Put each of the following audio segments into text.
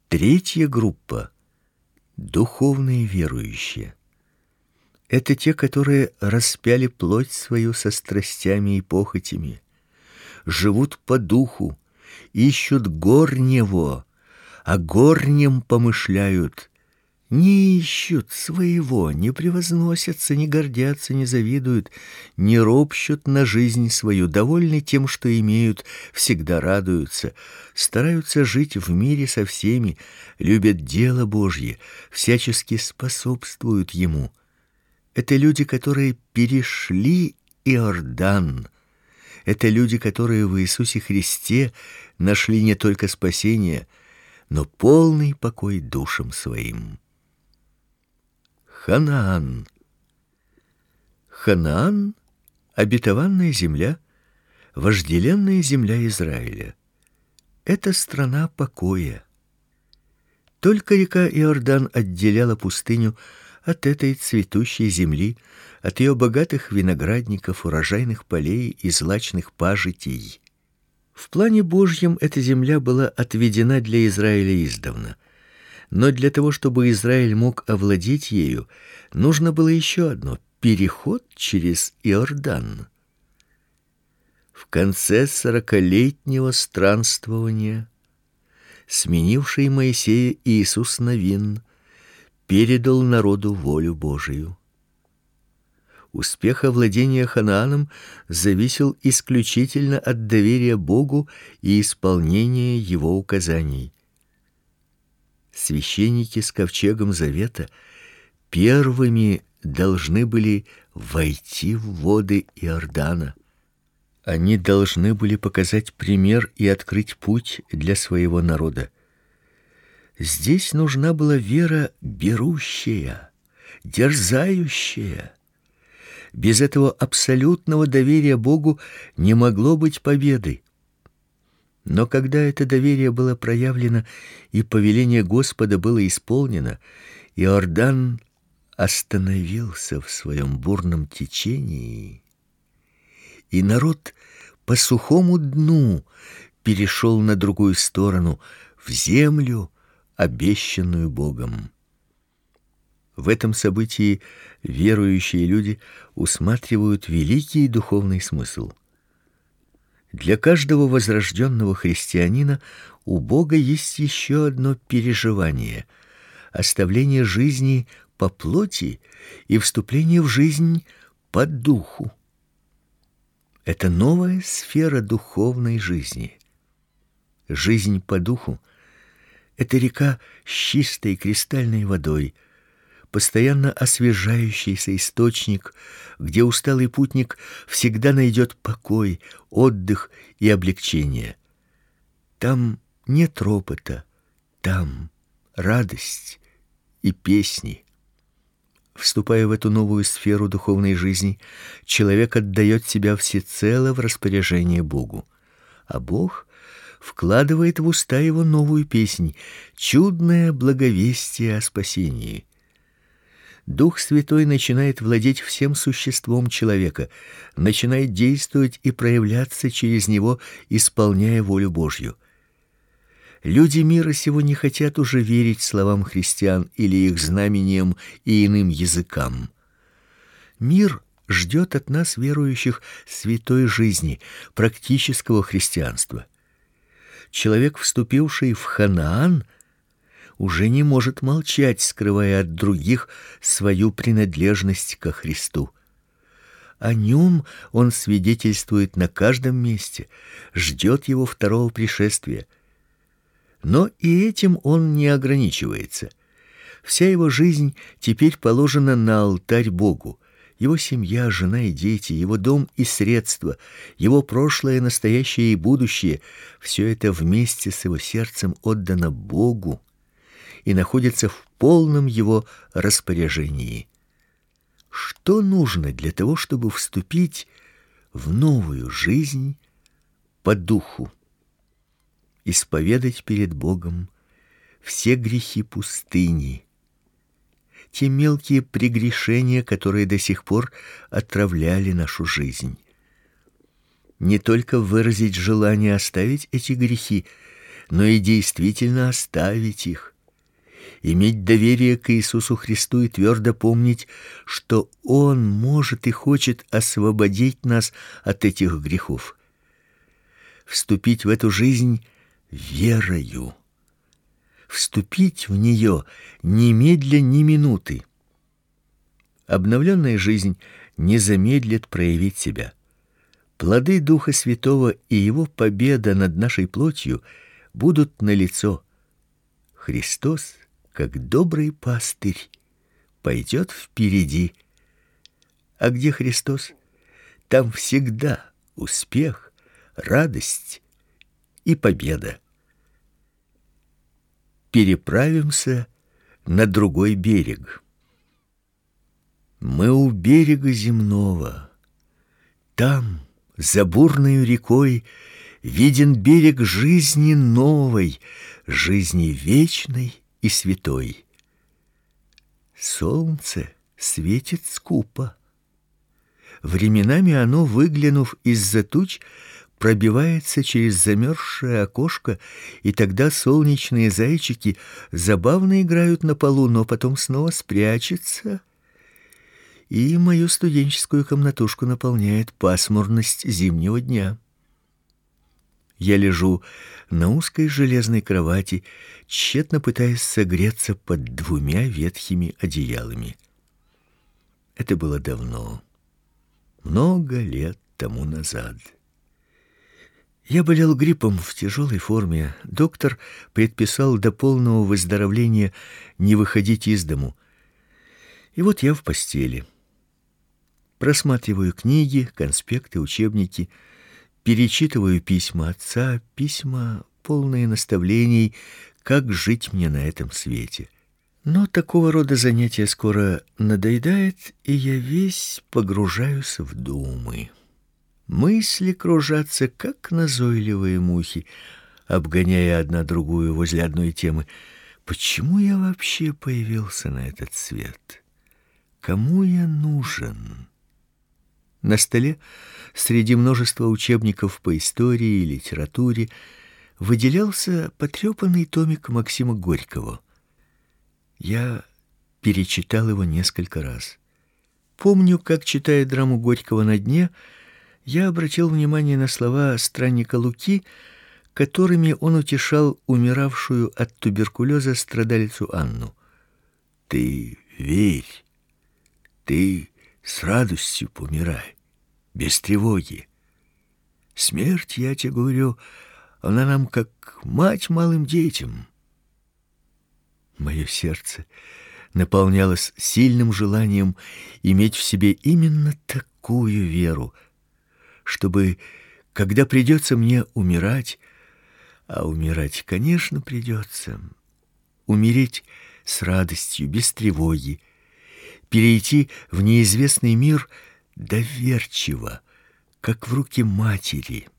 Третья группа — духовные верующие. Это те, которые распяли плоть свою со страстями и похотями, живут по духу, ищут горнего, о горнем помышляют, не ищут своего, не превозносятся, не гордятся, не завидуют, не ропщут на жизнь свою, довольны тем, что имеют, всегда радуются, стараются жить в мире со всеми, любят дело Божье, всячески способствуют ему. Это люди, которые перешли Иордан. Это люди, которые в Иисусе Христе нашли не только спасение, но полный покой душам своим. Ханаан. Ханаан — обетованная земля, вожделенная земля Израиля. Это страна покоя. Только река Иордан отделяла пустыню от этой цветущей земли, от ее богатых виноградников, урожайных полей и злачных пажитей. В плане Божьем эта земля была отведена для Израиля издавна. Но для того, чтобы Израиль мог овладеть ею, нужно было еще одно — переход через Иордан. В конце 40-летнего странствования, сменивший Моисея Иисус Навин, передал народу волю Божию. Успех овладения Ханааном зависел исключительно от доверия Богу и исполнения его указаний. Священники с ковчегом завета первыми должны были войти в воды Иордана. Они должны были показать пример и открыть путь для своего народа. Здесь нужна была вера берущая, дерзающая. Без этого абсолютного доверия Богу не могло быть победы. Но когда это доверие было проявлено и повеление Господа было исполнено, Иордан остановился в своем бурном течении, и народ по сухому дну перешел на другую сторону, в землю, обещанную Богом. В этом событии верующие люди усматривают великий духовный смысл. Для каждого возрожденного христианина у Бога есть еще одно переживание — оставление жизни по плоти и вступление в жизнь по духу. Это новая сфера духовной жизни. Жизнь по духу — это река с чистой кристальной водой, постоянно освежающийся источник, где усталый путник всегда найдет покой, отдых и облегчение. Там нет ропота, там радость и песни. Вступая в эту новую сферу духовной жизни, человек отдает себя всецело в распоряжение Богу, а Бог вкладывает в уста его новую песнь, чудное благовестие о спасении. Дух Святой начинает владеть всем существом человека, начинает действовать и проявляться через него, исполняя волю Божью. Люди мира сего не хотят уже верить словам христиан или их знамениям и иным языкам. Мир ждет от нас, верующих, святой жизни, практического христианства. Человек, вступивший в Ханаан, уже не может молчать, скрывая от других свою принадлежность ко Христу. О нем он свидетельствует на каждом месте, ждет его второго пришествия. Но и этим он не ограничивается. Вся его жизнь теперь положена на алтарь Богу. Его семья, жена и дети, его дом и средства, его прошлое, настоящее и будущее — все это вместе с его сердцем отдано Богу и находится в полном его распоряжении. Что нужно для того, чтобы вступить в новую жизнь по духу? Исповедать перед Богом все грехи пустыни, те мелкие прегрешения, которые до сих пор отравляли нашу жизнь. Не только выразить желание оставить эти грехи, но и действительно оставить их. Иметь доверие к Иисусу Христу и твердо помнить, что Он может и хочет освободить нас от этих грехов. Вступить в эту жизнь верою. Вступить в нее немедля ни минуты. Обновленная жизнь не замедлит проявить себя. Плоды Духа Святого и Его победа над нашей плотью будут налицо. Христос, как добрый пастырь, пойдет впереди. А где Христос, там всегда успех, радость и победа. Переправимся на другой берег. Мы у берега земного. Там, за бурной рекой, виден берег жизни новой, жизни вечной и святой. Солнце светит скупо. Временами оно, выглянув из-за туч, пробивается через замерзшее окошко, и тогда солнечные зайчики забавно играют на полу, но потом снова спрячутся, и мою студенческую комнатушку наполняет пасмурность зимнего дня. Я лежу на узкой железной кровати, тщетно пытаясь согреться под двумя ветхими одеялами. Это было давно, много лет тому назад. Я болел гриппом в тяжелой форме. Доктор предписал до полного выздоровления не выходить из дому. И вот я в постели. Просматриваю книги, конспекты, учебники, перечитываю письма отца, письма, полные наставлений, как жить мне на этом свете. Но такого рода занятие скоро надоедает, и я весь погружаюсь в думы. Мысли кружатся, как назойливые мухи, обгоняя одна другую возле одной темы. Почему я вообще появился на этот свет? Кому я нужен? На столе, среди множества учебников по истории и литературе, выделялся потрепанный томик Максима Горького. Я перечитал его несколько раз. Помню, как, читая драму Горького «На дне», я обратил внимание на слова странника Луки, которыми он утешал умиравшую от туберкулеза страдалицу Анну. «Ты верь, ты с радостью помирай, без тревоги. Смерть, я тебе говорю, она нам как мать малым детям». Мое сердце наполнялось сильным желанием иметь в себе именно такую веру, чтобы, когда придется мне умирать, а умирать, конечно, придется, умереть с радостью, без тревоги, перейти в неизвестный мир доверчиво, как в руки матери.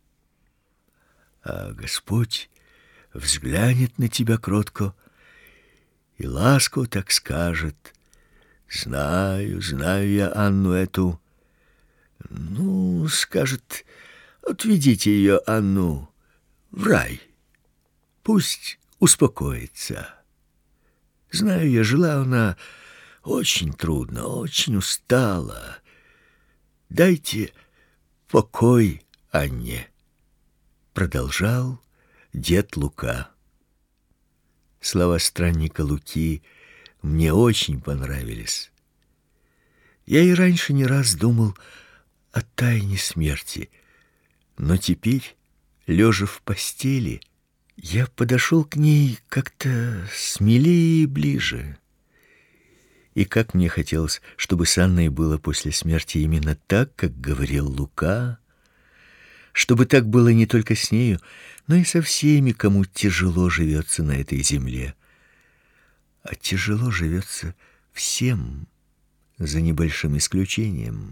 А Господь взглянет на тебя кротко и ласково так скажет: «Знаю, знаю я Анну эту». Ну, скажет: «Отведите ее, Анну, в рай. Пусть успокоится. Знаю я, жила она очень трудно, очень устала. Дайте покой Анне», продолжал дед Лука. Слова странника Луки мне очень понравились. Я и раньше не раз думал о тайне смерти, но теперь, лежа в постели, я подошел к ней как-то смелее и ближе. И как мне хотелось, чтобы с Анной было после смерти именно так, как говорил Лука, чтобы так было не только с нею, но и со всеми, кому тяжело живется на этой земле. А тяжело живется всем, за небольшим исключением.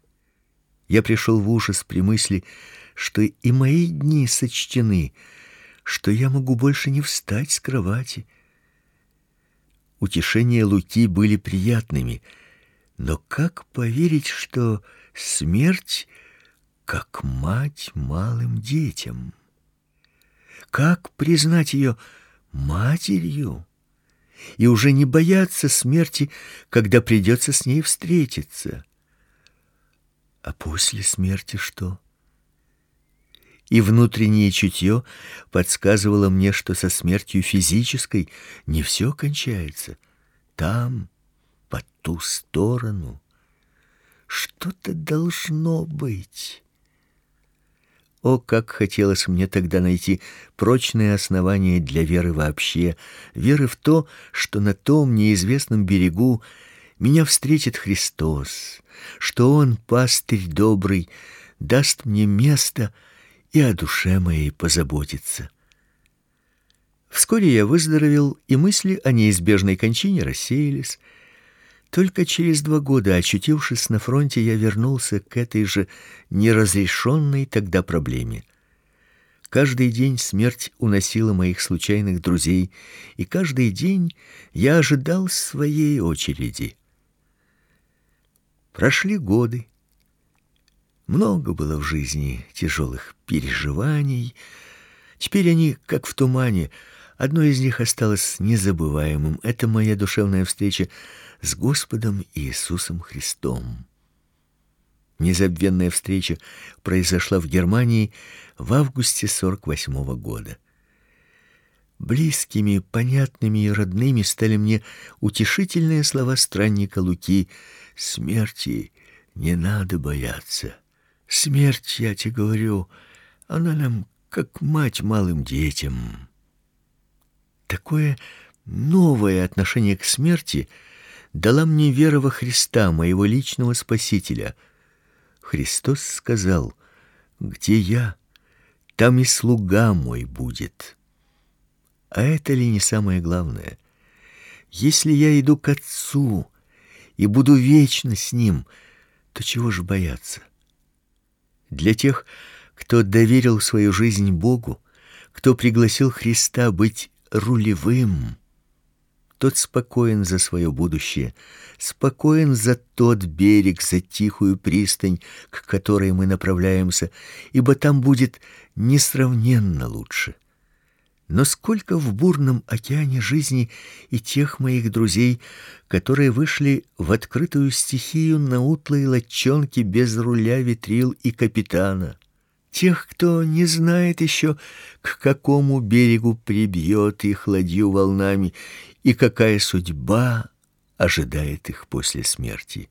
Я пришел в ужас при мысли, что и мои дни сочтены, что я могу больше не встать с кровати. Утешения Луки были приятными, но как поверить, что смерть как мать малым детям? как признать ее матерью и уже не бояться смерти, когда придется с ней встретиться? А после смерти что? И внутреннее чутье подсказывало мне, что со смертью физической не все кончается. Там, по ту сторону, что-то должно быть. О, как хотелось мне тогда найти прочные основания для веры вообще, веры в то, что на том неизвестном берегу меня встретит Христос, что Он, пастырь добрый, даст мне место и о душе моей позаботится. Вскоре я выздоровел, и мысли о неизбежной кончине рассеялись. Только через 2 года, очутившись на фронте, я вернулся к этой же неразрешенной тогда проблеме. Каждый день смерть уносила моих случайных друзей, и каждый день я ожидал своей очереди. Прошли годы. Много было в жизни тяжелых переживаний. Теперь они как в тумане. Одно из них осталось незабываемым. Это моя душевная встреча с Господом Иисусом Христом. Незабвенная встреча произошла в Германии в августе 48 года. Близкими, понятными и родными стали мне утешительные слова странника Луки: «Смерти не надо бояться. Смерть, я тебе говорю, она нам как мать малым детям». Такое новое отношение к смерти дала мне вера во Христа, моего личного Спасителя. Христос сказал: «Где я, там и слуга мой будет». А это ли не самое главное? Если я иду к Отцу и буду вечно с Ним, то чего же бояться? Для тех, кто доверил свою жизнь Богу, кто пригласил Христа быть рулевым, тот спокоен за свое будущее, спокоен за тот берег, за тихую пристань, к которой мы направляемся, ибо там будет несравненно лучше. Но сколько в бурном океане жизни и тех моих друзей, которые вышли в открытую стихию на утлой лодчонке без руля, ветрил и капитана. Тех, кто не знает еще, к какому берегу прибьет их ладью волнами и какая судьба ожидает их после смерти.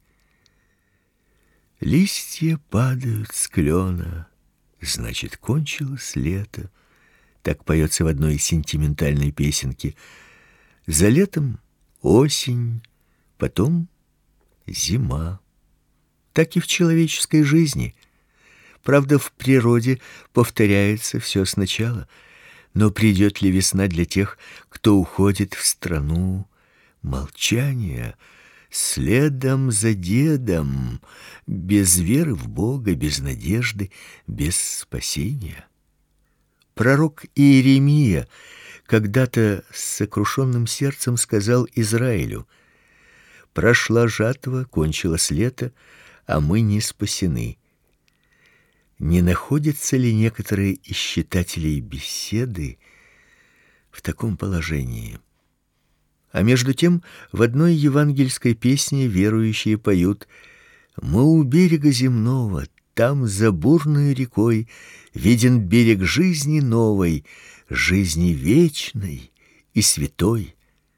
Листья падают с клена, значит, кончилось лето. Так поется в одной сентиментальной песенке. За летом осень, потом зима. Так и в человеческой жизни. Правда, в природе повторяется все сначала. Но придет ли весна для тех, кто уходит в страну молчания, следом за дедом, без веры в Бога, без надежды, без спасения? Пророк Иеремия когда-то с сокрушенным сердцем сказал Израилю: «Прошла жатва, кончилось лето, а мы не спасены». Не находятся ли некоторые из читателей беседы в таком положении? А между тем в одной евангельской песне верующие поют: «Мы у берега земного, там за бурной рекой виден берег жизни новой, жизни вечной и святой».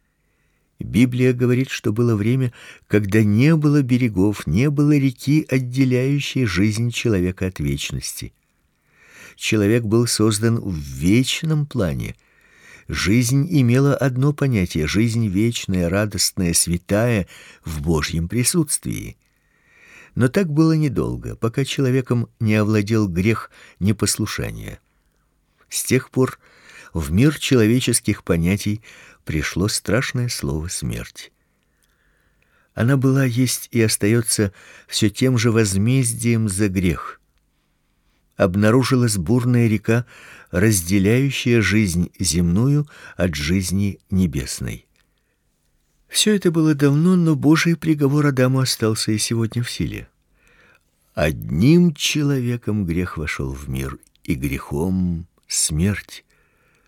Библия говорит, что было время, когда не было берегов, не было реки, отделяющей жизнь человека от вечности. Человек был создан в вечном плане. Жизнь имела одно понятие — жизнь вечная, радостная, святая в Божьем присутствии. Но так было недолго, пока человеком не овладел грех непослушания. С тех пор в мир человеческих понятий пришло страшное слово «смерть». Она была, есть и остается все тем же возмездием за грех. Обнаружилась бурная река, разделяющая жизнь земную от жизни небесной. Все это было давно, но Божий приговор Адаму остался и сегодня в силе. Одним человеком грех вошел в мир, и грехом смерть.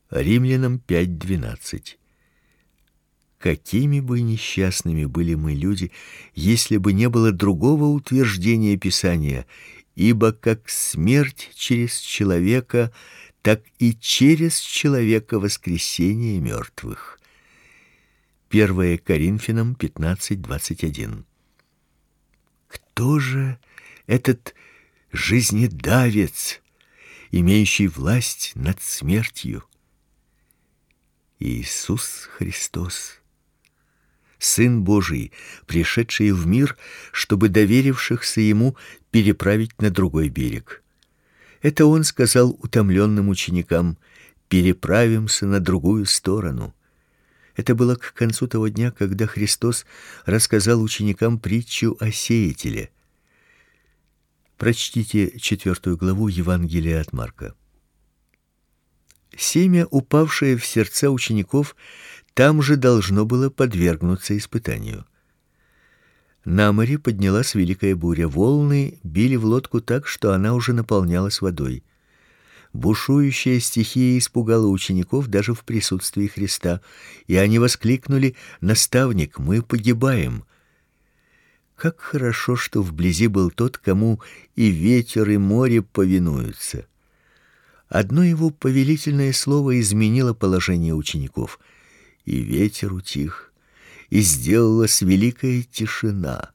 Римлянам 5:12. Какими бы несчастными были мы люди, если бы не было другого утверждения Писания: ибо как смерть через человека, так и через человека воскресение мертвых. 1 Коринфянам 15:21. Кто же этот жизнедавец, имеющий власть над смертью? Иисус Христос, Сын Божий, пришедший в мир, чтобы доверившихся ему переправить на другой берег. Это он сказал утомленным ученикам: переправимся на другую сторону. Это было к концу того дня, когда Христос рассказал ученикам притчу о сеятеле. Прочтите 4 главу Евангелия от Марка. Семя, упавшее в сердца учеников, там же должно было подвергнуться испытанию. На море поднялась великая буря, волны били в лодку так, что она уже наполнялась водой. Бушующая стихия испугала учеников даже в присутствии Христа, и они воскликнули: «Наставник, мы погибаем!» Как хорошо, что вблизи был тот, кому и ветер, и море повинуются. Одно его повелительное слово изменило положение учеников, и ветер утих, и сделалась великая тишина.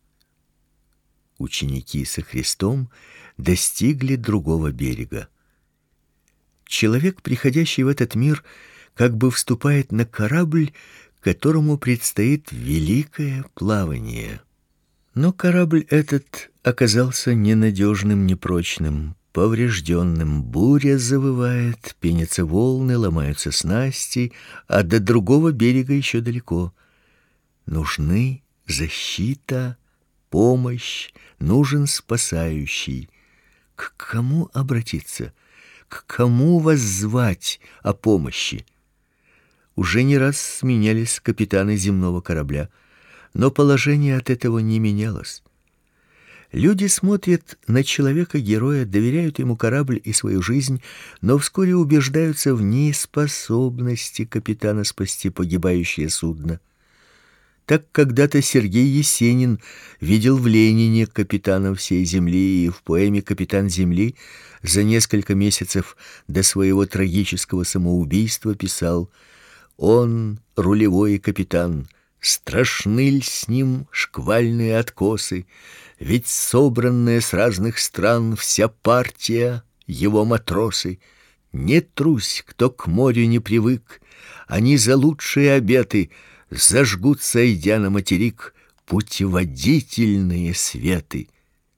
Ученики со Христом достигли другого берега. Человек, приходящий в этот мир, как бы вступает на корабль, которому предстоит великое плавание. Но корабль этот оказался ненадежным, непрочным, поврежденным. Буря завывает, пенятся волны, ломаются снасти, а до другого берега еще далеко. Нужны защита, помощь, нужен спасающий. К кому обратиться? К кому воззвать о помощи? Уже не раз сменялись капитаны земного корабля, но положение от этого не менялось. Люди смотрят на человека-героя, доверяют ему корабль и свою жизнь, но вскоре убеждаются в неспособности капитана спасти погибающее судно. Так когда-то Сергей Есенин видел в Ленине капитана всей земли, и в поэме «Капитан земли» за несколько месяцев до своего трагического самоубийства писал: «Он, рулевой капитан, страшны ль с ним шквальные откосы, ведь собранная с разных стран вся партия его матросы. Не трусь, кто к морю не привык, они за лучшие обеты зажгут, сойдя на материк, путеводительные светы».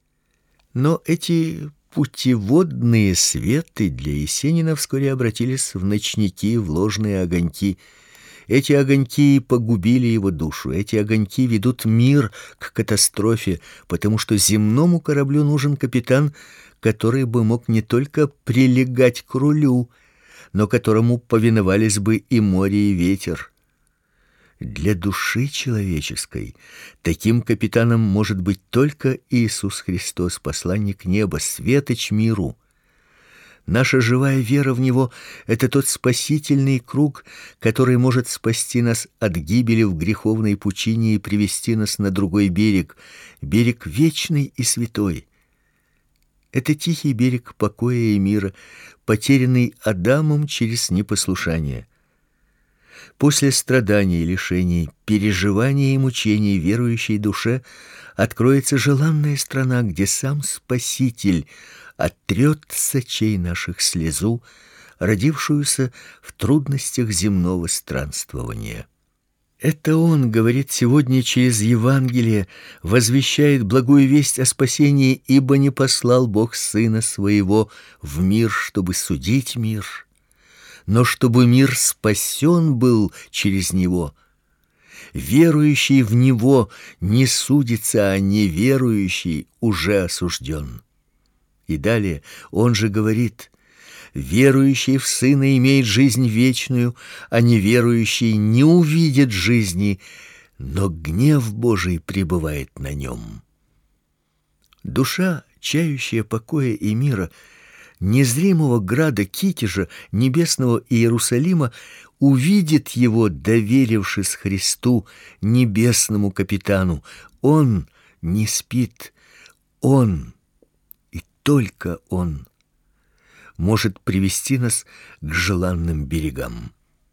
Но эти путеводные светы для Есенина вскоре обратились в ночники, в ложные огоньки. Эти огоньки погубили его душу, эти огоньки ведут мир к катастрофе, потому что земному кораблю нужен капитан, который бы мог не только прилегать к рулю, но которому повиновались бы и море, и ветер. Для души человеческой таким капитаном может быть только Иисус Христос, посланник неба, светоч миру. Наша живая вера в Него — это тот спасительный круг, который может спасти нас от гибели в греховной пучине и привести нас на другой берег, берег вечный и святой. Это тихий берег покоя и мира, потерянный Адамом через непослушание. После страданий, лишений, переживаний и мучений верующей душе откроется желанная страна, где сам Спаситель оттрет с очей наших слезу, родившуюся в трудностях земного странствования. Это Он говорит сегодня через Евангелие, возвещает благую весть о спасении, ибо не послал Бог Сына Своего в мир, чтобы судить мир, но чтобы мир спасен был через Него. Верующий в Него не судится, а неверующий уже осужден. И далее Он же говорит: верующий в Сына имеет жизнь вечную, а неверующий не увидит жизни, но гнев Божий пребывает на нем. Душа, чающая покоя и мира, незримого града Китежа, небесного Иерусалима, увидит его, доверившись Христу, небесному капитану. Он не спит, он и только он может привести нас к желанным берегам.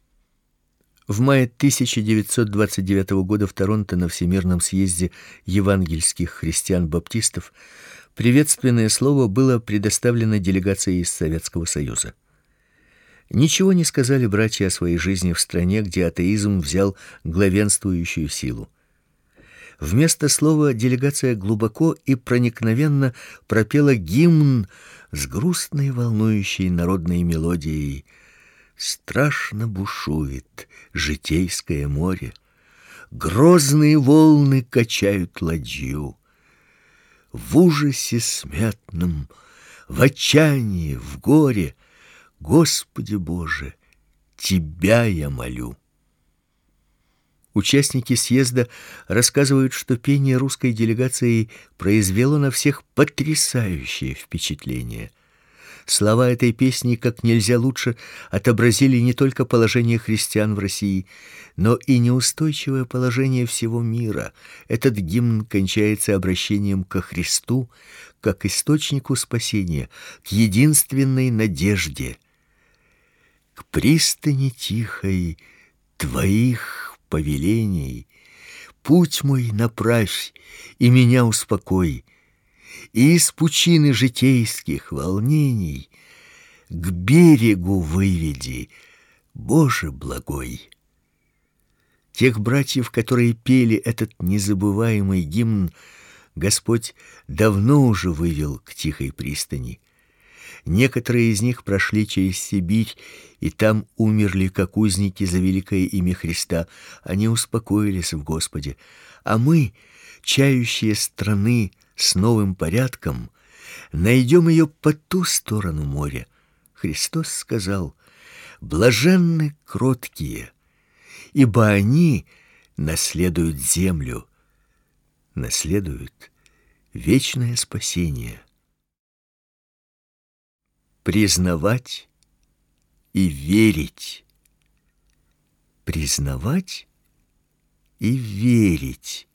В мае 1929 года в Торонто на Всемирном съезде евангельских христиан-баптистов приветственное слово было предоставлено делегации из Советского Союза. Ничего не сказали братья о своей жизни в стране, где атеизм взял главенствующую силу. Вместо слова делегация глубоко и проникновенно пропела гимн с грустной волнующей народной мелодией. Страшно бушует житейское море, грозные волны качают ладью. В ужасе смятном, в отчаянии, в горе, Господи Боже, Тебя я молю. Участники съезда рассказывают, что пение русской делегации произвело на всех потрясающее впечатление. Слова этой песни как нельзя лучше отобразили не только положение христиан в России, но и неустойчивое положение всего мира. Этот гимн кончается обращением ко Христу, как источнику спасения, к единственной надежде. К пристани тихой Твоих повелений путь мой направь и меня успокой, и из пучины житейских волнений к берегу выведи, Боже благой. Тех братьев, которые пели этот незабываемый гимн, Господь давно уже вывел к тихой пристани. Некоторые из них прошли через Сибирь и там умерли, как узники за великое имя Христа. Они успокоились в Господе. А мы, чающие страны с новым порядком, найдем ее по ту сторону моря. Христос сказал: «Блаженны кроткие, ибо они наследуют землю, наследуют вечное спасение». Признавать и верить. Признавать и верить.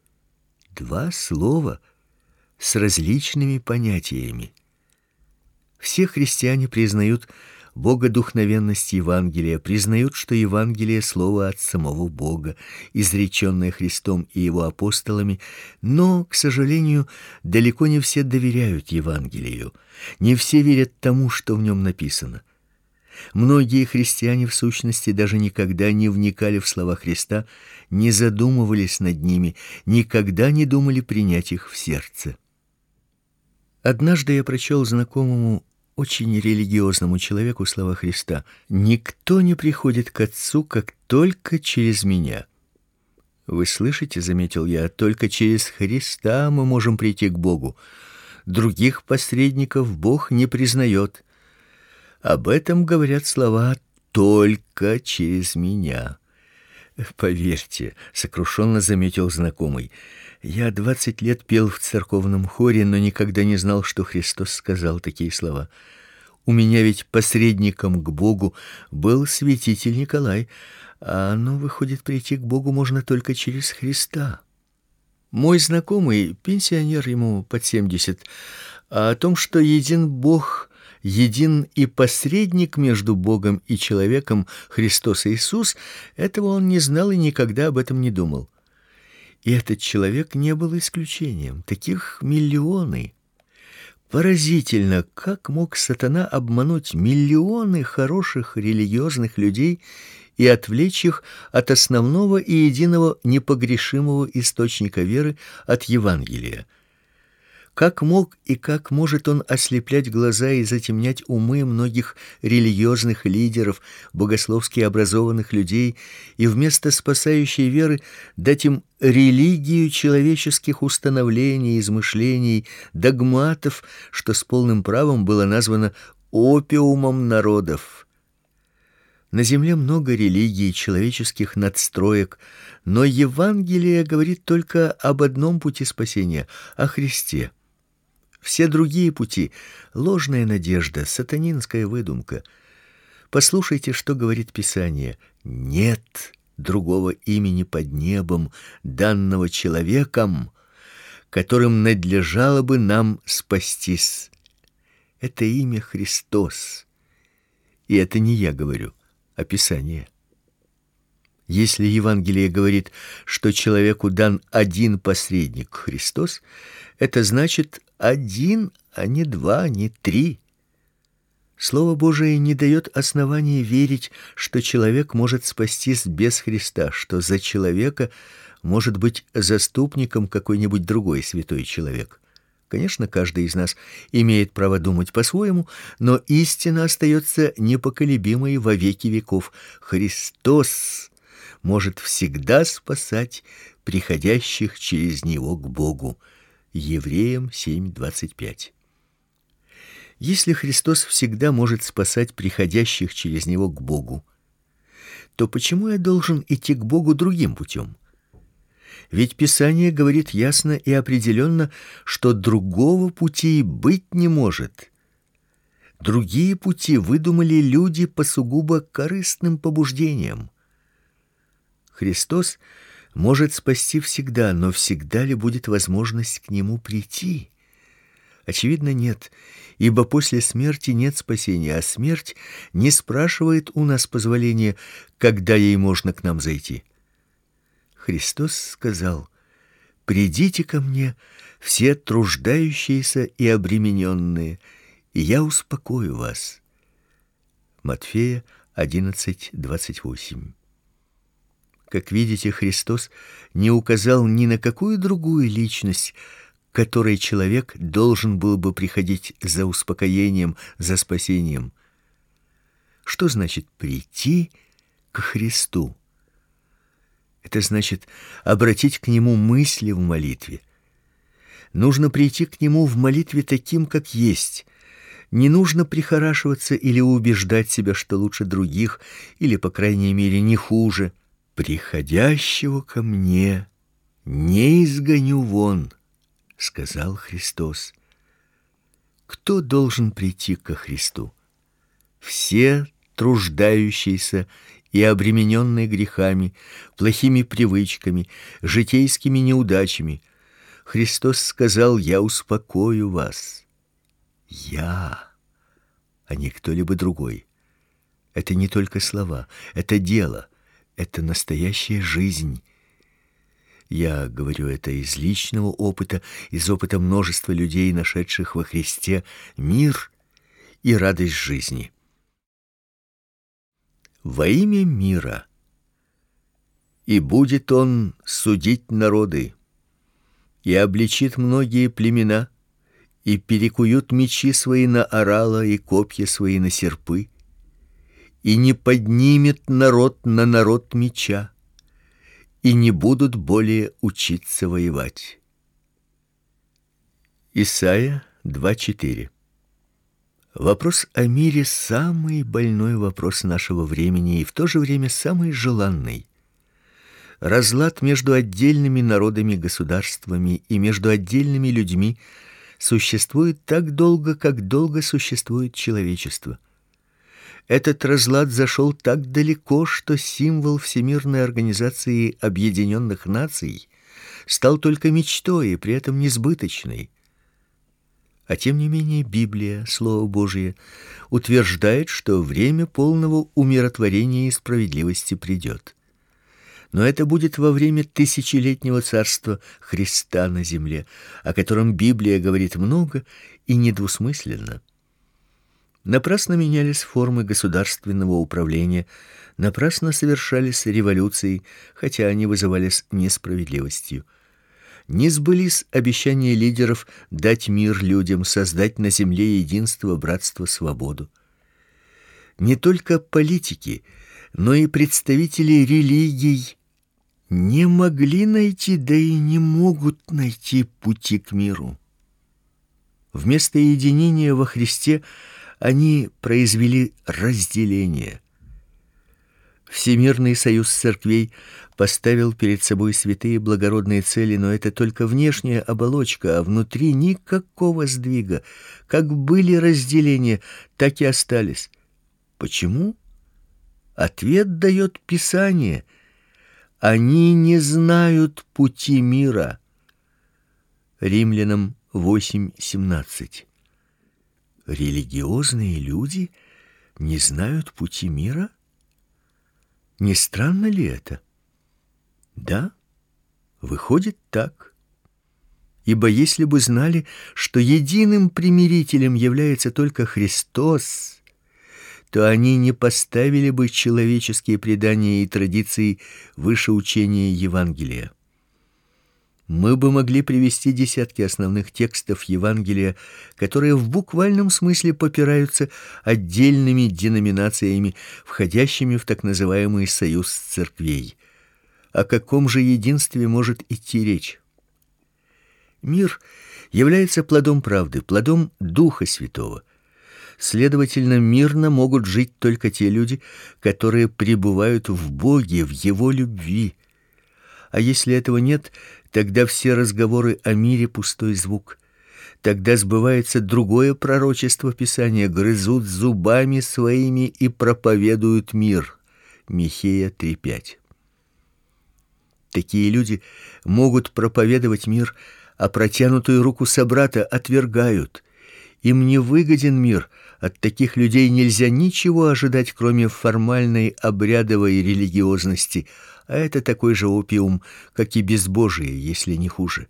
Два слова с различными понятиями. Все христиане признают богодухновенность Евангелия, признают, что Евангелие — слово от самого Бога, изреченное Христом и его апостолами, но, к сожалению, далеко не все доверяют Евангелию, не все верят тому, что в нем написано. Многие христиане, в сущности, даже никогда не вникали в слова Христа, не задумывались над ними, никогда не думали принять их в сердце. Однажды я прочел знакомому, очень религиозному человеку слова Христа: «Никто не приходит к Отцу, как только через меня». «Вы слышите, — заметил я, — только через Христа мы можем прийти к Богу. Других посредников Бог не признает. Об этом говорят слова «только через меня». Поверьте, — сокрушенно заметил знакомый, — я 20 лет пел в церковном хоре, но никогда не знал, что Христос сказал такие слова. У меня ведь посредником к Богу был святитель Николай, а выходит, прийти к Богу можно только через Христа. Мой знакомый, пенсионер, ему под 70, а о том, что един Бог, един и посредник между Богом и человеком, Христос Иисус, этого он не знал и никогда об этом не думал. И этот человек не был исключением. Таких миллионы. Поразительно, как мог сатана обмануть миллионы хороших религиозных людей и отвлечь их от основного и единого непогрешимого источника веры, от Евангелия. Как мог и как может он ослеплять глаза и затемнять умы многих религиозных лидеров, богословски образованных людей, и вместо спасающей веры дать им религию человеческих установлений, измышлений, догматов, что с полным правом было названо опиумом народов? На земле много религий, человеческих надстроек, но Евангелие говорит только об одном пути спасения — о Христе. Все другие пути — ложная надежда, сатанинская выдумка. Послушайте, что говорит Писание. Нет другого имени под небом, данного человеком, которым надлежало бы нам спастись. Это имя Христос. И это не я говорю, а Писание. Если Евангелие говорит, что человеку дан один посредник, Христос, это значит один, а не два, не три. Слово Божие не дает оснований верить, что человек может спастись без Христа, что за человека может быть заступником какой-нибудь другой святой человек. Конечно, каждый из нас имеет право думать по-своему, но истина остается непоколебимой во веки веков. Христос может всегда спасать приходящих через него к Богу. Евреям 7:25. Если Христос всегда может спасать приходящих через него к Богу, то почему я должен идти к Богу другим путем? Ведь Писание говорит ясно и определенно, что другого пути быть не может. Другие пути выдумали люди по сугубо корыстным побуждениям. Христос может спасти всегда, но всегда ли будет возможность к нему прийти? Очевидно, нет, ибо после смерти нет спасения, а смерть не спрашивает у нас позволения, когда ей можно к нам зайти. Христос сказал: «Придите ко мне, все труждающиеся и обремененные, и я успокою вас». Матфея 11:28. Как видите, Христос не указал ни на какую другую личность, к которой человек должен был бы приходить за успокоением, за спасением. Что значит прийти к Христу? Это значит обратить к нему мысли в молитве. Нужно прийти к нему в молитве таким, как есть. Не нужно прихорашиваться или убеждать себя, что лучше других, или, по крайней мере, не хуже. «Приходящего ко мне не изгоню вон», — сказал Христос. Кто должен прийти ко Христу? Все труждающиеся и обремененные грехами, плохими привычками, житейскими неудачами. Христос сказал: «Я успокою вас». Я, а не кто-либо другой. Это не только слова, это дело. Это настоящая жизнь. Я говорю это из личного опыта, из опыта множества людей, нашедших во Христе мир и радость жизни. Во имя мира. И будет он судить народы, и обличит многие племена, и перекуют мечи свои на орала и копья свои на серпы, и не поднимет народ на народ меча, и не будут более учиться воевать. Исайя 2:4. Вопрос о мире — самый больной вопрос нашего времени и в то же время самый желанный. Разлад между отдельными народами, государствами и между отдельными людьми существует так долго, как долго существует человечество. Этот разлад зашел так далеко, что символ Всемирной организации Объединенных Наций стал только мечтой и при этом несбыточной. А тем не менее Библия, Слово Божие, утверждает, что время полного умиротворения и справедливости придет. Но это будет во время тысячелетнего царства Христа на земле, о котором Библия говорит много и недвусмысленно. Напрасно менялись формы государственного управления, напрасно совершались революции, хотя они вызывались несправедливостью. Не сбылись обещания лидеров дать мир людям, создать на земле единство, братство, свободу. Не только политики, но и представители религий не могли найти, да и не могут найти пути к миру. Вместо единения во Христе они произвели разделение. Всемирный союз церквей поставил перед собой святые благородные цели, но это только внешняя оболочка, а внутри никакого сдвига. Как были разделения, так и остались. Почему? Ответ дает Писание. Они не знают пути мира. Римлянам 8:17. Религиозные люди не знают пути мира? Не странно ли это? Да, выходит так. Ибо если бы знали, что единым примирителем является только Христос, то они не поставили бы человеческие предания и традиции выше учения Евангелия. Мы бы могли привести десятки основных текстов Евангелия, которые в буквальном смысле попираются отдельными деноминациями, входящими в так называемый союз церквей. О каком же единстве может идти речь? Мир является плодом правды, плодом Духа Святого. Следовательно, мирно могут жить только те люди, которые пребывают в Боге, в Его любви. А если этого нет, тогда все разговоры о мире пустой звук. Тогда сбывается другое пророчество Писания: грызут зубами своими и проповедуют мир. Михея 3:5. Такие люди могут проповедовать мир, а протянутую руку собрата отвергают. Им не выгоден мир. От таких людей нельзя ничего ожидать, кроме формальной обрядовой религиозности, а это такой же опиум, как и безбожие, если не хуже.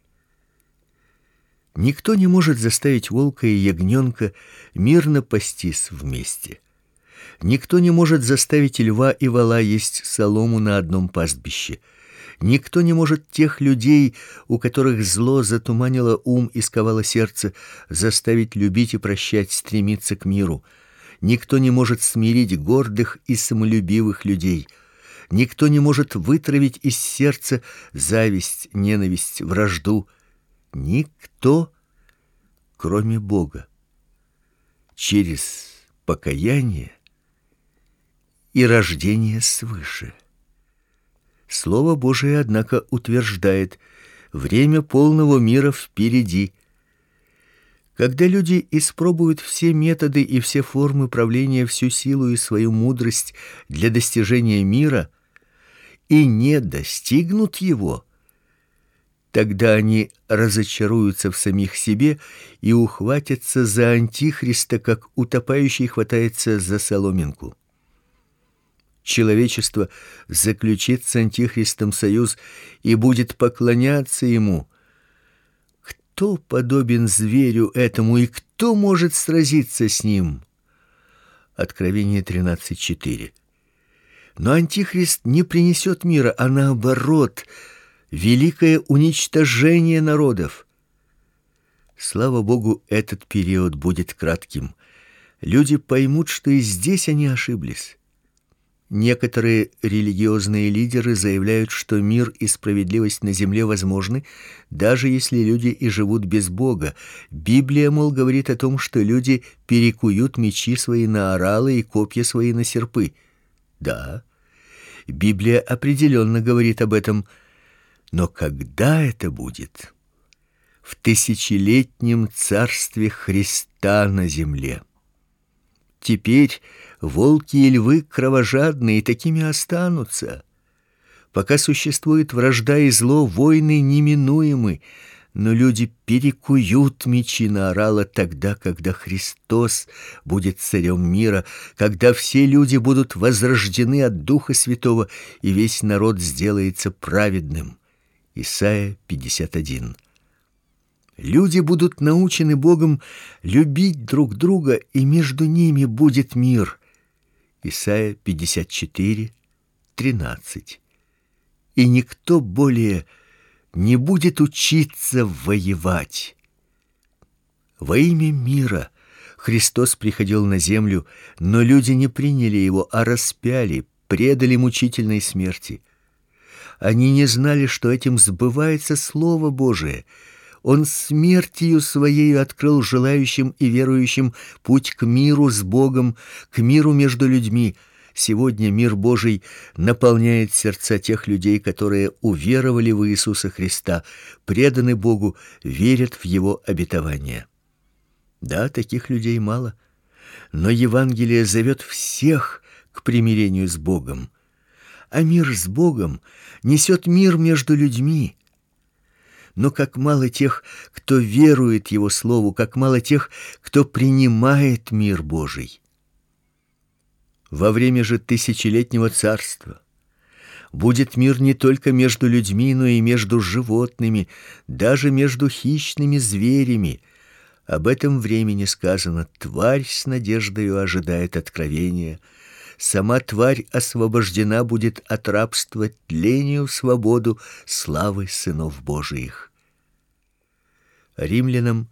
Никто не может заставить волка и ягненка мирно пастись вместе. Никто не может заставить льва и вола есть солому на одном пастбище. Никто не может тех людей, у которых зло затуманило ум и сковало сердце, заставить любить и прощать, стремиться к миру. Никто не может смирить гордых и самолюбивых людей. Никто не может вытравить из сердца зависть, ненависть, вражду. Никто, кроме Бога. Через покаяние и рождение свыше. Слово Божие, однако, утверждает: время полного мира впереди. Когда люди испробуют все методы и все формы правления, всю силу и свою мудрость для достижения мира и не достигнут его, тогда они разочаруются в самих себе и ухватятся за антихриста, как утопающий хватается за соломинку. Человечество заключит с антихристом союз и будет поклоняться ему. Кто подобен зверю этому и кто может сразиться с ним? Откровение 13:4. Но антихрист не принесет мира, а наоборот, великое уничтожение народов. Слава Богу, этот период будет кратким. Люди поймут, что и здесь они ошиблись. Некоторые религиозные лидеры заявляют, что мир и справедливость на земле возможны, даже если люди и живут без Бога. Библия, мол, говорит о том, что люди перекуют мечи свои на оралы и копья свои на серпы. Да, Библия определенно говорит об этом. Но когда это будет? В тысячелетнем царстве Христа на земле. Теперь волки и львы кровожадные, и такими останутся. Пока существует вражда и зло, войны неминуемы, но люди перекуют мечи на орала тогда, когда Христос будет царем мира, когда все люди будут возрождены от Духа Святого, и весь народ сделается праведным. Исайя 51. Люди будут научены Богом любить друг друга, и между ними будет мир. Исайя 54:13. И никто более не будет учиться воевать. Во имя мира Христос приходил на землю, но люди не приняли его, а распяли, предали мучительной смерти. Они не знали, что этим сбывается Слово Божие. Он смертью своей открыл желающим и верующим путь к миру с Богом, к миру между людьми. Сегодня мир Божий наполняет сердца тех людей, которые уверовали в Иисуса Христа, преданы Богу, верят в его обетование. Да, таких людей мало, но Евангелие зовет всех к примирению с Богом. А мир с Богом несет мир между людьми. Но как мало тех, кто верует его слову, как мало тех, кто принимает мир Божий. Во время же тысячелетнего царства будет мир не только между людьми, но и между животными, даже между хищными зверями. Об этом времени сказано: тварь с надеждою ожидает откровения. Сама тварь освобождена будет от рабства тлению в свободу славы сынов Божиих. Римлянам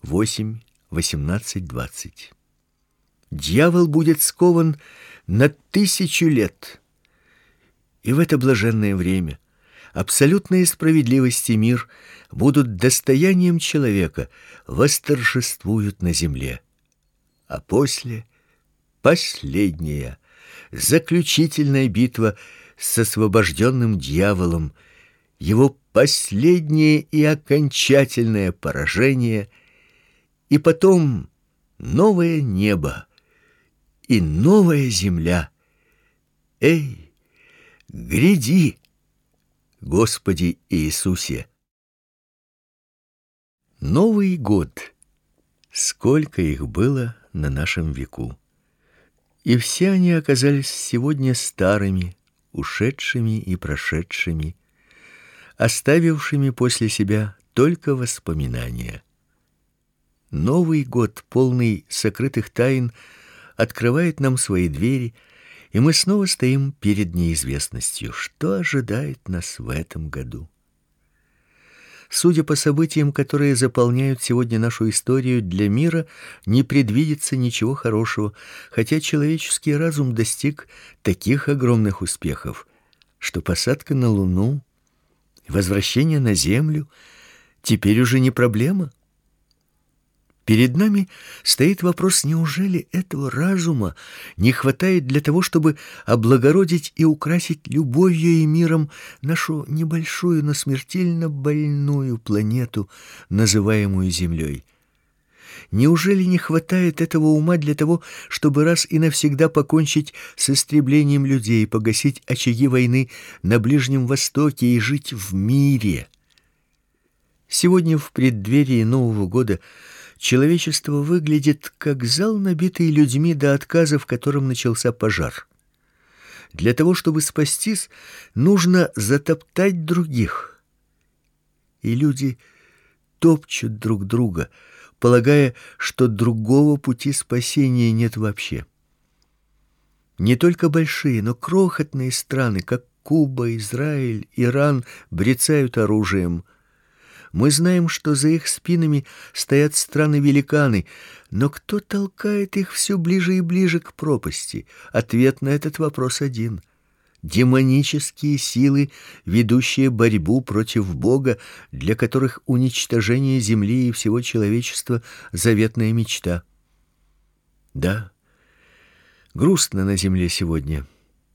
8:18-20. Дьявол будет скован на 1000 лет. И в это блаженное время абсолютная справедливость и мир будут достоянием человека, восторжествуют на земле. А после последняя, заключительная битва с освобожденным дьяволом, его последнее и окончательное поражение, и потом новое небо и новая земля. Эй, гряди, Господи Иисусе! Новый год. Сколько их было на нашем веку. И все они оказались сегодня старыми, ушедшими и прошедшими, оставившими после себя только воспоминания. Новый год, полный сокрытых тайн, открывает нам свои двери, и мы снова стоим перед неизвестностью, что ожидает нас в этом году. Судя по событиям, которые заполняют сегодня нашу историю, для мира не предвидится ничего хорошего, хотя человеческий разум достиг таких огромных успехов, что посадка на Луну, возвращение на Землю теперь уже не проблема. Перед нами стоит вопрос: неужели этого разума не хватает для того, чтобы облагородить и украсить любовью и миром нашу небольшую, но смертельно больную планету, называемую Землей? Неужели не хватает этого ума для того, чтобы раз и навсегда покончить с истреблением людей, погасить очаги войны на Ближнем Востоке и жить в мире? Сегодня, в преддверии Нового года, человечество выглядит как зал, набитый людьми до отказа, в котором начался пожар. Для того, чтобы спастись, нужно затоптать других. И люди топчут друг друга, полагая, что другого пути спасения нет вообще. Не только большие, но крохотные страны, как Куба, Израиль, Иран, брецают оружием. Мы знаем, что за их спинами стоят страны-великаны, но кто толкает их все ближе и ближе к пропасти? Ответ на этот вопрос один: демонические силы, ведущие борьбу против Бога, для которых уничтожение земли и всего человечества — заветная мечта. Да, грустно на земле сегодня.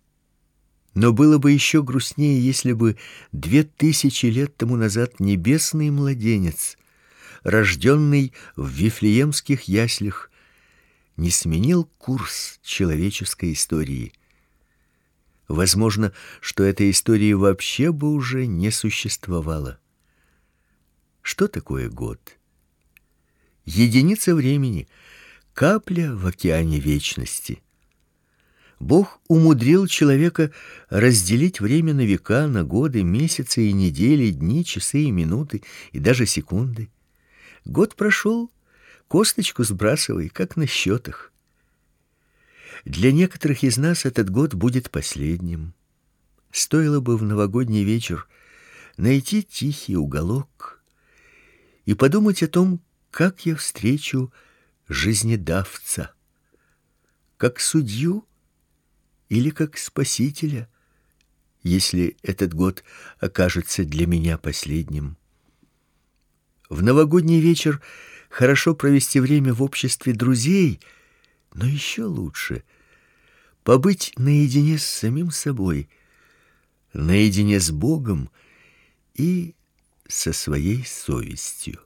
Но было бы еще грустнее, если бы 2000 лет тому назад небесный младенец, рожденный в вифлеемских яслях, не сменил курс человеческой истории. Возможно, что этой истории вообще бы уже не существовало. Что такое год? Единица времени, капля в океане вечности. Бог умудрил человека разделить время на века, на годы, месяцы и недели, дни, часы и минуты, и даже секунды. Год прошел, косточку сбрасывай, как на счетах. Для некоторых из нас этот год будет последним. Стоило бы в новогодний вечер найти тихий уголок и подумать о том, как я встречу жизнедавца, как судью или как спасителя, если этот год окажется для меня последним. В новогодний вечер хорошо провести время в обществе друзей, но еще лучше побыть наедине с самим собой, наедине с Богом и со своей совестью.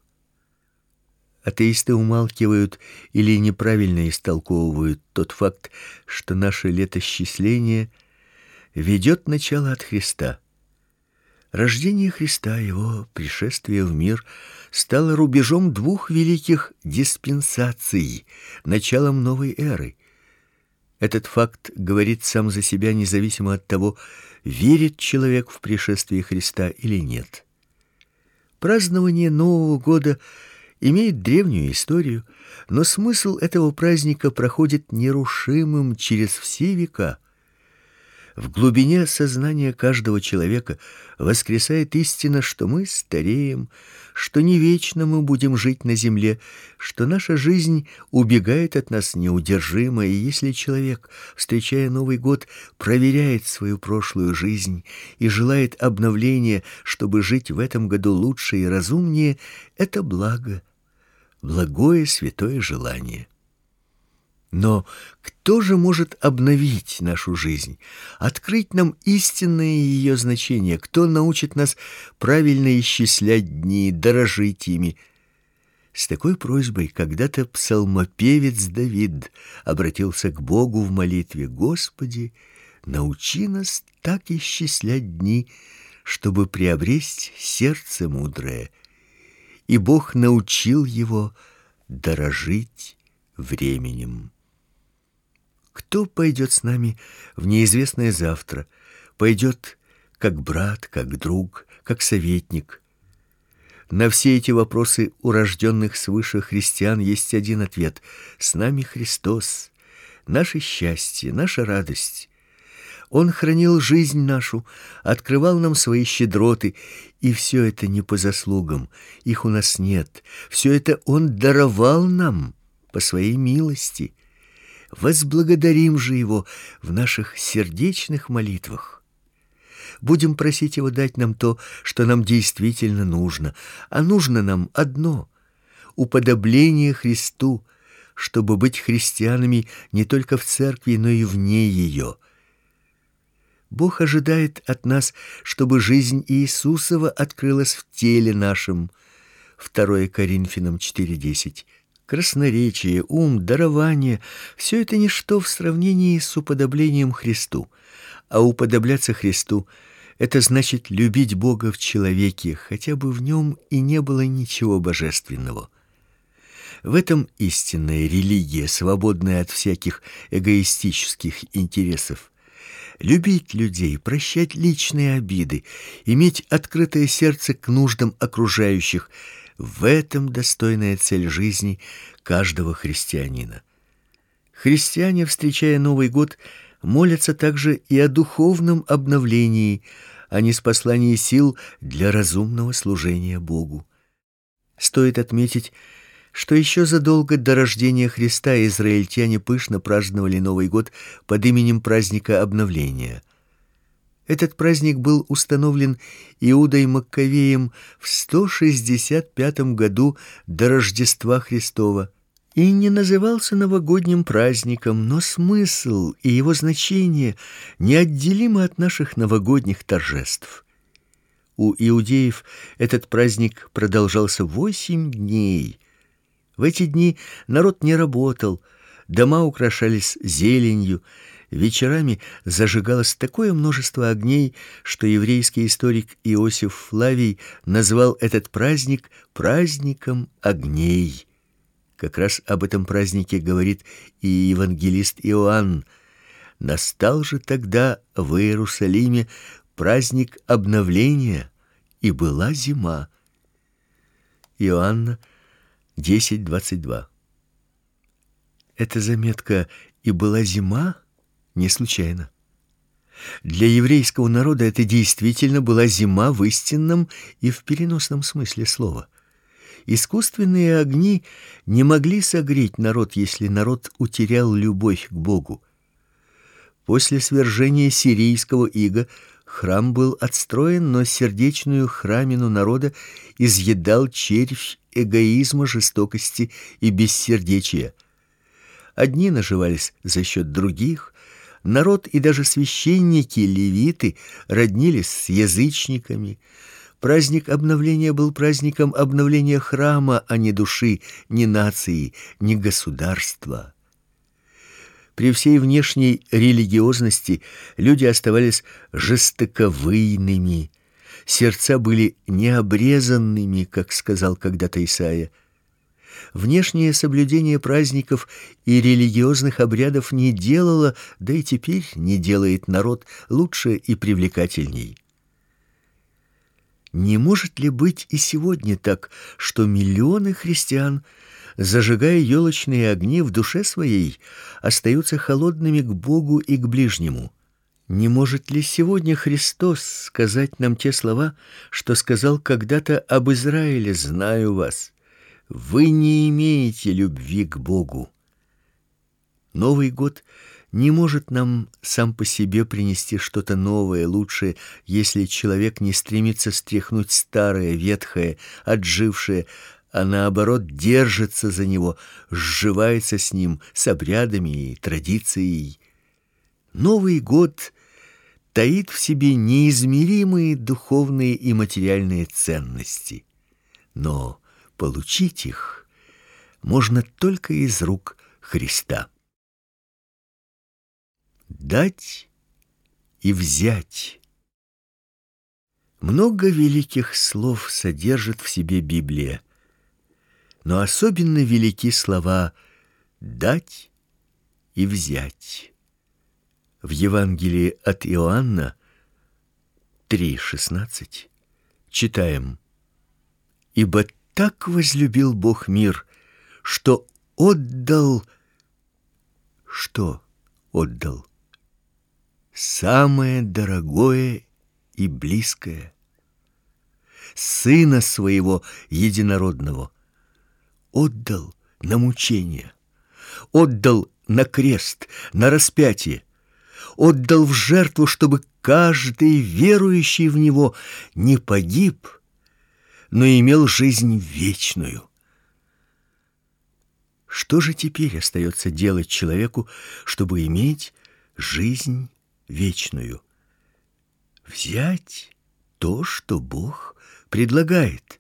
Атеисты умалчивают или неправильно истолковывают тот факт, что наше летосчисление ведет начало от Христа. Рождение Христа, его пришествие в мир, стало рубежом двух великих диспенсаций, началом новой эры. Этот факт говорит сам за себя, независимо от того, верит человек в пришествие Христа или нет. Празднование Нового года имеет древнюю историю, но смысл этого праздника проходит нерушимым через все века. В глубине сознания каждого человека воскресает истина, что мы стареем, что не вечно мы будем жить на земле, что наша жизнь убегает от нас неудержимо, и если человек, встречая Новый год, проверяет свою прошлую жизнь и желает обновления, чтобы жить в этом году лучше и разумнее, это благо, благое святое желание. Но кто же может обновить нашу жизнь, открыть нам истинное ее значение? Кто научит нас правильно исчислять дни, дорожить ими? С такой просьбой когда-то псалмопевец Давид обратился к Богу в молитве: «Господи, научи нас так исчислять дни, чтобы приобрести сердце мудрое». И Бог научил его дорожить временем. Кто пойдет с нами в неизвестное завтра? Пойдет как брат, как друг, как советник? На все эти вопросы у рожденных свыше христиан есть один ответ: с нами Христос, наше счастье, наша радость. Он хранил жизнь нашу, открывал нам свои щедроты, и все это не по заслугам, их у нас нет. Все это Он даровал нам по своей милости. Возблагодарим же Его в наших сердечных молитвах. Будем просить Его дать нам то, что нам действительно нужно, а нужно нам одно — уподобление Христу, чтобы быть христианами не только в церкви, но и вне ее. Бог ожидает от нас, чтобы жизнь Иисусова открылась в теле нашем. 2 Коринфянам 4:10. Красноречие, ум, дарование — все это ничто в сравнении с уподоблением Христу. А уподобляться Христу — это значит любить Бога в человеке, хотя бы в нем и не было ничего божественного. В этом истинная религия, свободная от всяких эгоистических интересов. Любить людей, прощать личные обиды, иметь открытое сердце к нуждам окружающих — в этом достойная цель жизни каждого христианина. Христиане, встречая Новый год, молятся также и о духовном обновлении, а не спаслании сил для разумного служения Богу. Стоит отметить, что еще задолго до рождения Христа израильтяне пышно праздновали Новый год под именем праздника обновления. Этот праздник был установлен Иудой Маккавеем в 165 году до Рождества Христова и не назывался новогодним праздником, но смысл и его значение неотделимы от наших новогодних торжеств. У иудеев этот праздник продолжался 8 дней. В эти дни народ не работал, дома украшались зеленью, вечерами зажигалось такое множество огней, что еврейский историк Иосиф Флавий назвал этот праздник праздником огней. Как раз об этом празднике говорит и евангелист Иоанн: «Настал же тогда в Иерусалиме праздник обновления, и была зима». Иоанна 10:22. Эта заметка «и была зима» не случайно. Для еврейского народа это действительно была зима в истинном и в переносном смысле слова. Искусственные огни не могли согреть народ, если народ утерял любовь к Богу. После свержения сирийского ига храм был отстроен, но сердечную храмину народа изъедал червь эгоизма, жестокости и бессердечия. Одни наживались за счет других, Народ и даже священники, левиты роднились с язычниками. Праздник обновления был праздником обновления храма, а не души, ни нации, ни государства. При всей внешней религиозности люди оставались жестоковыйными, сердца были необрезанными, как сказал когда-то Исаия. Внешнее соблюдение праздников и религиозных обрядов не делало, да и теперь не делает народ лучше и привлекательней. Не может ли быть и сегодня так, что миллионы христиан, зажигая елочные огни в душе своей, остаются холодными к Богу и к ближнему? Не может ли сегодня Христос сказать нам те слова, что сказал когда-то об Израиле: «Знаю вас, вы не имеете любви к Богу»? Новый год не может нам сам по себе принести что-то новое, лучшее, если человек не стремится стряхнуть старое, ветхое, отжившее, а наоборот держится за него, сживается с ним, с обрядами и традицией. Новый год таит в себе неизмеримые духовные и материальные ценности, но получить их можно только из рук Христа. Дать и взять. Много великих слов содержит в себе Библия, но особенно велики слова «дать» и «взять». В Евангелии от Иоанна 3:16 читаем: «Ибо так возлюбил Бог мир, что отдал...» Что отдал? Самое дорогое и близкое. Сына Своего Единородного отдал на мучение, отдал на крест, на распятие, отдал в жертву, чтобы каждый верующий в Него не погиб, но имел жизнь вечную. Что же теперь остается делать человеку, чтобы иметь жизнь вечную? Взять то, что Бог предлагает.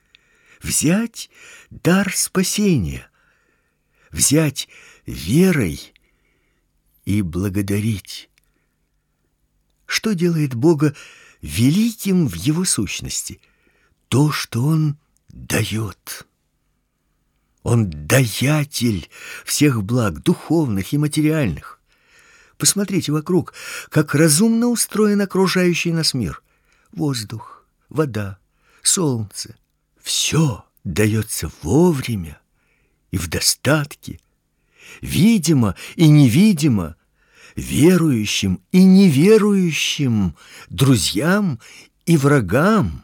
Взять дар спасения. Взять верой и благодарить. Что делает Бога великим в Его сущности? То, что Он дает. Он даятель всех благ, духовных и материальных. Посмотрите вокруг, как разумно устроен окружающий нас мир. Воздух, вода, солнце. Все дается вовремя и в достатке, видимо и невидимо, верующим и неверующим, друзьям и врагам.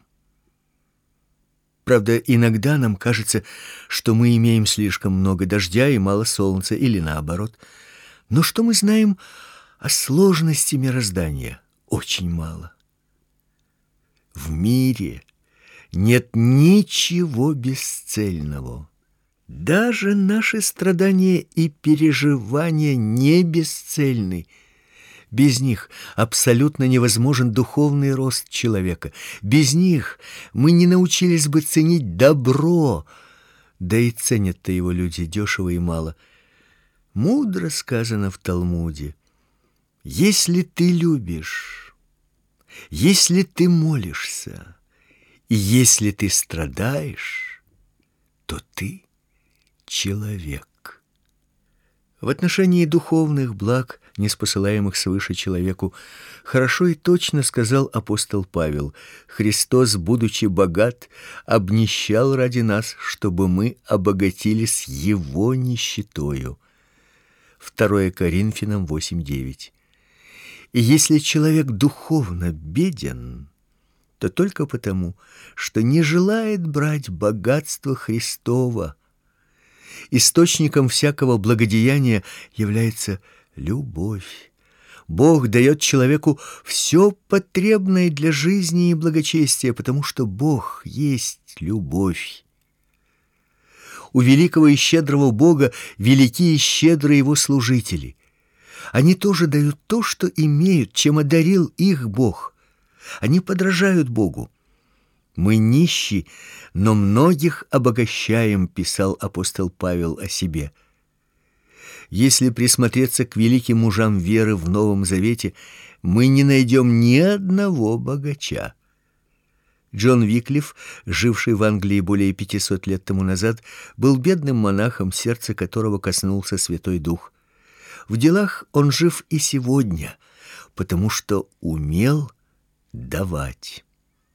Правда, иногда нам кажется, что мы имеем слишком много дождя и мало солнца, или наоборот. Но что мы знаем о сложности мироздания? Очень мало. В мире нет ничего бесцельного. Даже наши страдания и переживания не бесцельны. Без них абсолютно невозможен духовный рост человека. Без них мы не научились бы ценить добро, да и ценят-то его люди дешево и мало. Мудро сказано в Талмуде: если ты любишь, если ты молишься и если ты страдаешь, то ты человек. В отношении духовных благ, ниспосылаемых свыше человеку, хорошо и точно сказал апостол Павел: Христос, будучи богат, обнищал ради нас, чтобы мы обогатились Его нищетою. 2 Коринфянам 8:9. И если человек духовно беден, то только потому, что не желает брать богатство Христова. Источником всякого благодеяния является любовь. Бог дает человеку все потребное для жизни и благочестия, потому что Бог есть любовь. У великого и щедрого Бога велики и щедры Его служители. Они тоже дают то, что имеют, чем одарил их Бог. Они подражают Богу. «Мы нищи, но многих обогащаем», — писал апостол Павел о себе. Если присмотреться к великим мужам веры в Новом Завете, мы не найдем ни одного богача. Джон Виклиф, живший в Англии более 500 лет тому назад, был бедным монахом, сердце которого коснулся Святой Дух. В делах он жив и сегодня, потому что умел давать.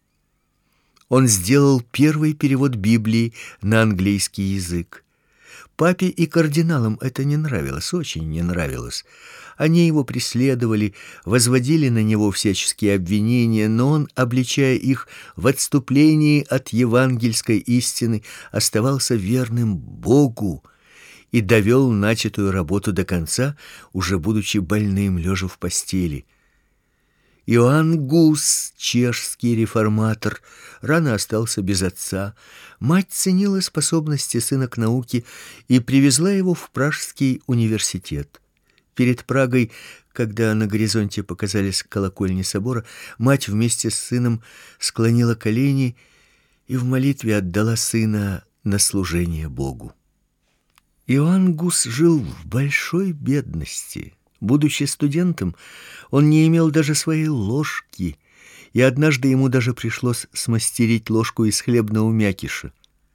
Он сделал первый перевод Библии на английский язык. Папе и кардиналам это не нравилось, очень не нравилось. Они его преследовали, возводили на него всяческие обвинения, но он, обличая их в отступлении от евангельской истины, оставался верным Богу и довел начатую работу до конца, уже будучи больным, лежа в постели. Иоанн Гус, чешский реформатор, рано остался без отца. Мать ценила способности сына к науке и привезла его в Пражский университет. Перед Прагой, когда на горизонте показались колокольни собора, мать вместе с сыном склонила колени и в молитве отдала сына на служение Богу. Иоанн Гус жил в большой бедности. Будучи студентом, он не имел даже своей ложки, и однажды ему даже пришлось смастерить ложку из хлебного мякиша.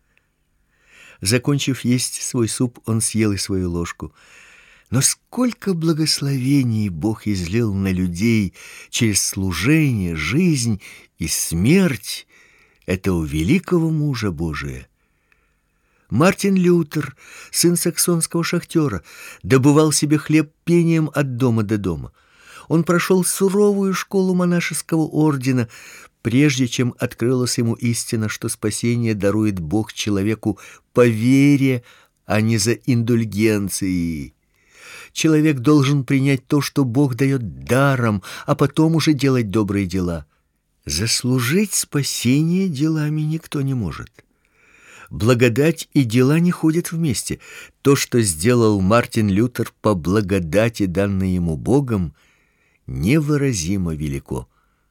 Закончив есть свой суп, он съел и свою ложку. Но сколько благословений Бог излил на людей через служение, жизнь и смерть этого великого мужа Божия. Мартин Лютер, сын саксонского шахтера, добывал себе хлеб пением от дома до дома. Он прошел суровую школу монашеского ордена, прежде чем открылась ему истина, что спасение дарует Бог человеку по вере, а не за индульгенцией. Человек должен принять то, что Бог дает даром, а потом уже делать добрые дела. Заслужить спасение делами никто не может. Благодать и дела не ходят вместе. То, что сделал Мартин Лютер по благодати, данной ему Богом, невыразимо велико.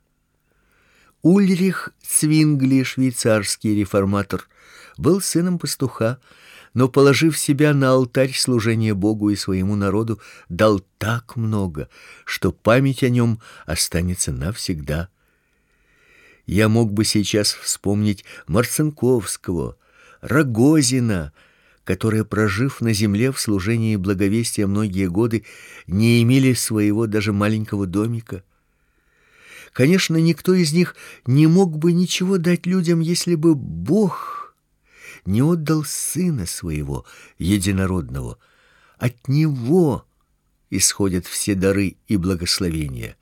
Ульрих Цвингли, швейцарский реформатор, был сыном пастуха, но, положив себя на алтарь служения Богу и своему народу, дал так много, что память о нем останется навсегда. Я мог бы сейчас вспомнить Марцинковского, Рогозина, которые, прожив на земле в служении благовестия многие годы, не имели своего даже маленького домика. Конечно, никто из них не мог бы ничего дать людям, если бы Бог не отдал Сына Своего, Единородного. От Него исходят все дары и благословения.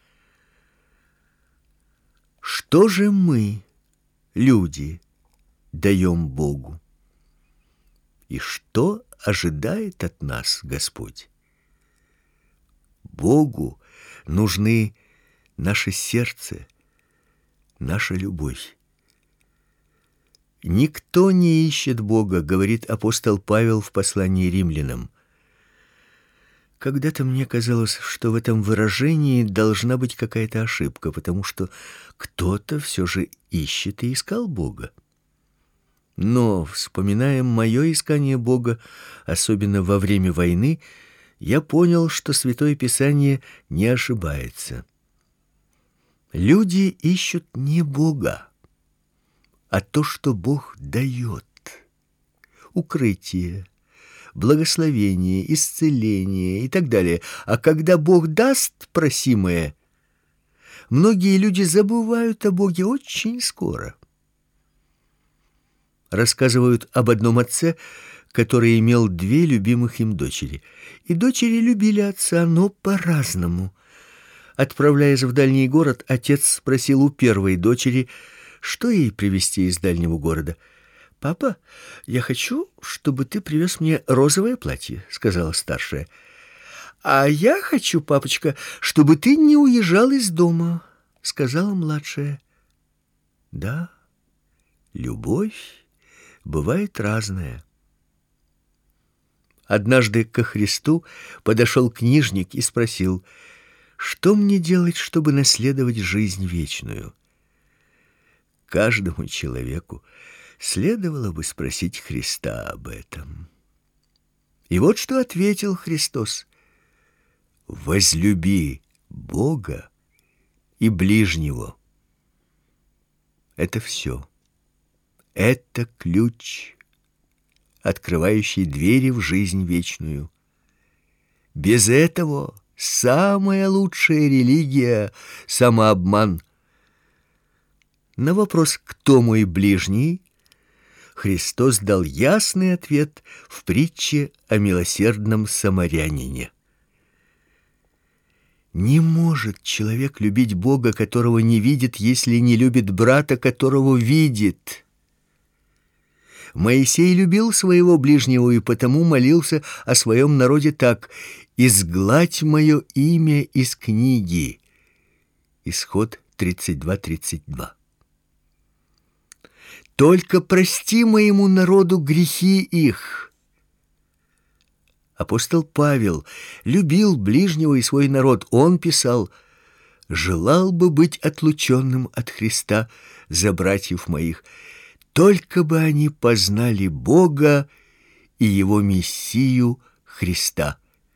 Что же мы, люди, даем Богу? И что ожидает от нас Господь? Богу нужны наше сердце, наша любовь. Никто не ищет Бога, говорит апостол Павел в послании римлянам. Когда-то мне казалось, что в этом выражении должна быть какая-то ошибка, потому что кто-то все же ищет и искал Бога. Но, вспоминая мое искание Бога, особенно во время войны, я понял, что Святое Писание не ошибается. Люди ищут не Бога, а то, что Бог дает. Укрытие, благословение, исцеление и так далее. А когда Бог даст просимое, многие люди забывают о Боге очень скоро. Рассказывают об одном отце, который имел 2 любимых им дочери. И дочери любили отца, но по-разному. Отправляясь в дальний город, отец спросил у первой дочери, что ей привезти из дальнего города. «Папа, я хочу, чтобы ты привез мне розовое платье», — сказала старшая. «А я хочу, папочка, чтобы ты не уезжал из дома», — сказала младшая. Да, любовь бывает разная. Однажды ко Христу подошел книжник и спросил: «Что мне делать, чтобы наследовать жизнь вечную?» Каждому человеку следовало бы спросить Христа об этом. И вот что ответил Христос: «Возлюби Бога и ближнего». Это все. Это ключ, открывающий двери в жизнь вечную. Без этого самая лучшая религия — самообман. На вопрос «Кто мой ближний?» Христос дал ясный ответ в притче о милосердном самарянине. Не может человек любить Бога, которого не видит, если не любит брата, которого видит. Моисей любил своего ближнего и потому молился о своем народе так: «Изгладь мое имя из книги». Исход 32:32. «Только прости моему народу грехи их». Апостол Павел любил ближнего и свой народ. Он писал: «Желал бы быть отлученным от Христа за братьев моих, только бы они познали Бога и Его Мессию Христа».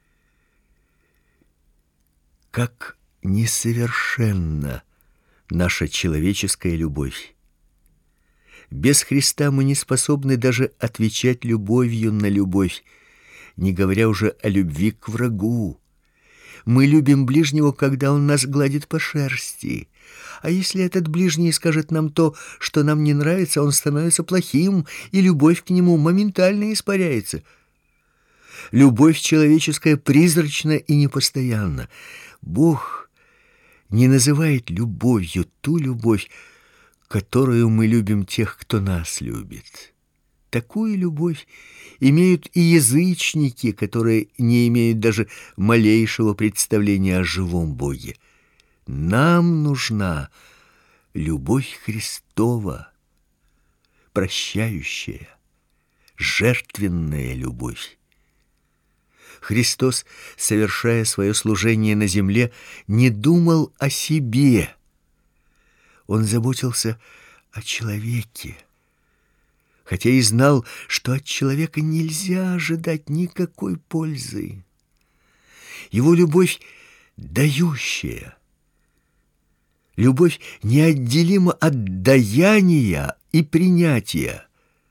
Как несовершенна наша человеческая любовь! Без Христа мы не способны даже отвечать любовью на любовь, не говоря уже о любви к врагу. Мы любим ближнего, когда он нас гладит по шерсти. А если этот ближний скажет нам то, что нам не нравится, он становится плохим, и любовь к нему моментально испаряется. Любовь человеческая призрачна и непостоянна. Бог не называет любовью ту любовь, которую мы любим тех, кто нас любит. Такую любовь имеют и язычники, которые не имеют даже малейшего представления о живом Боге. Нам нужна любовь Христова, прощающая, жертвенная любовь. Христос, совершая свое служение на земле, не думал о себе. Он заботился о человеке, хотя и знал, что от человека нельзя ожидать никакой пользы. Его любовь дающая, любовь неотделима от даяния и принятия.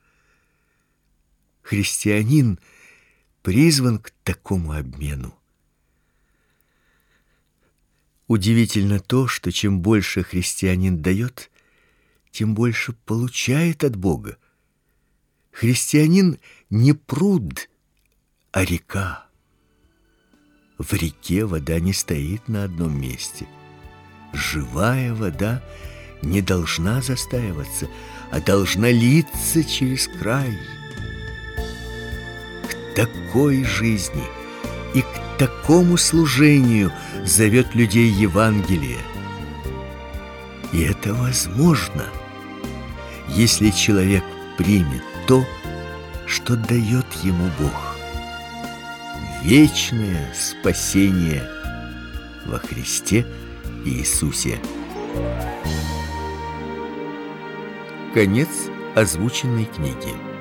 Христианин призван к такому обмену. Удивительно то, что чем больше христианин дает, тем больше получает от Бога. Христианин не пруд, а река. В реке вода не стоит на одном месте. Живая вода не должна застаиваться, а должна литься через край. К такой жизни и к такому служению зовет людей Евангелие. И это возможно, если человек примет то, что дает ему Бог. Вечное спасение во Христе Иисусе. Конец озвученной книги.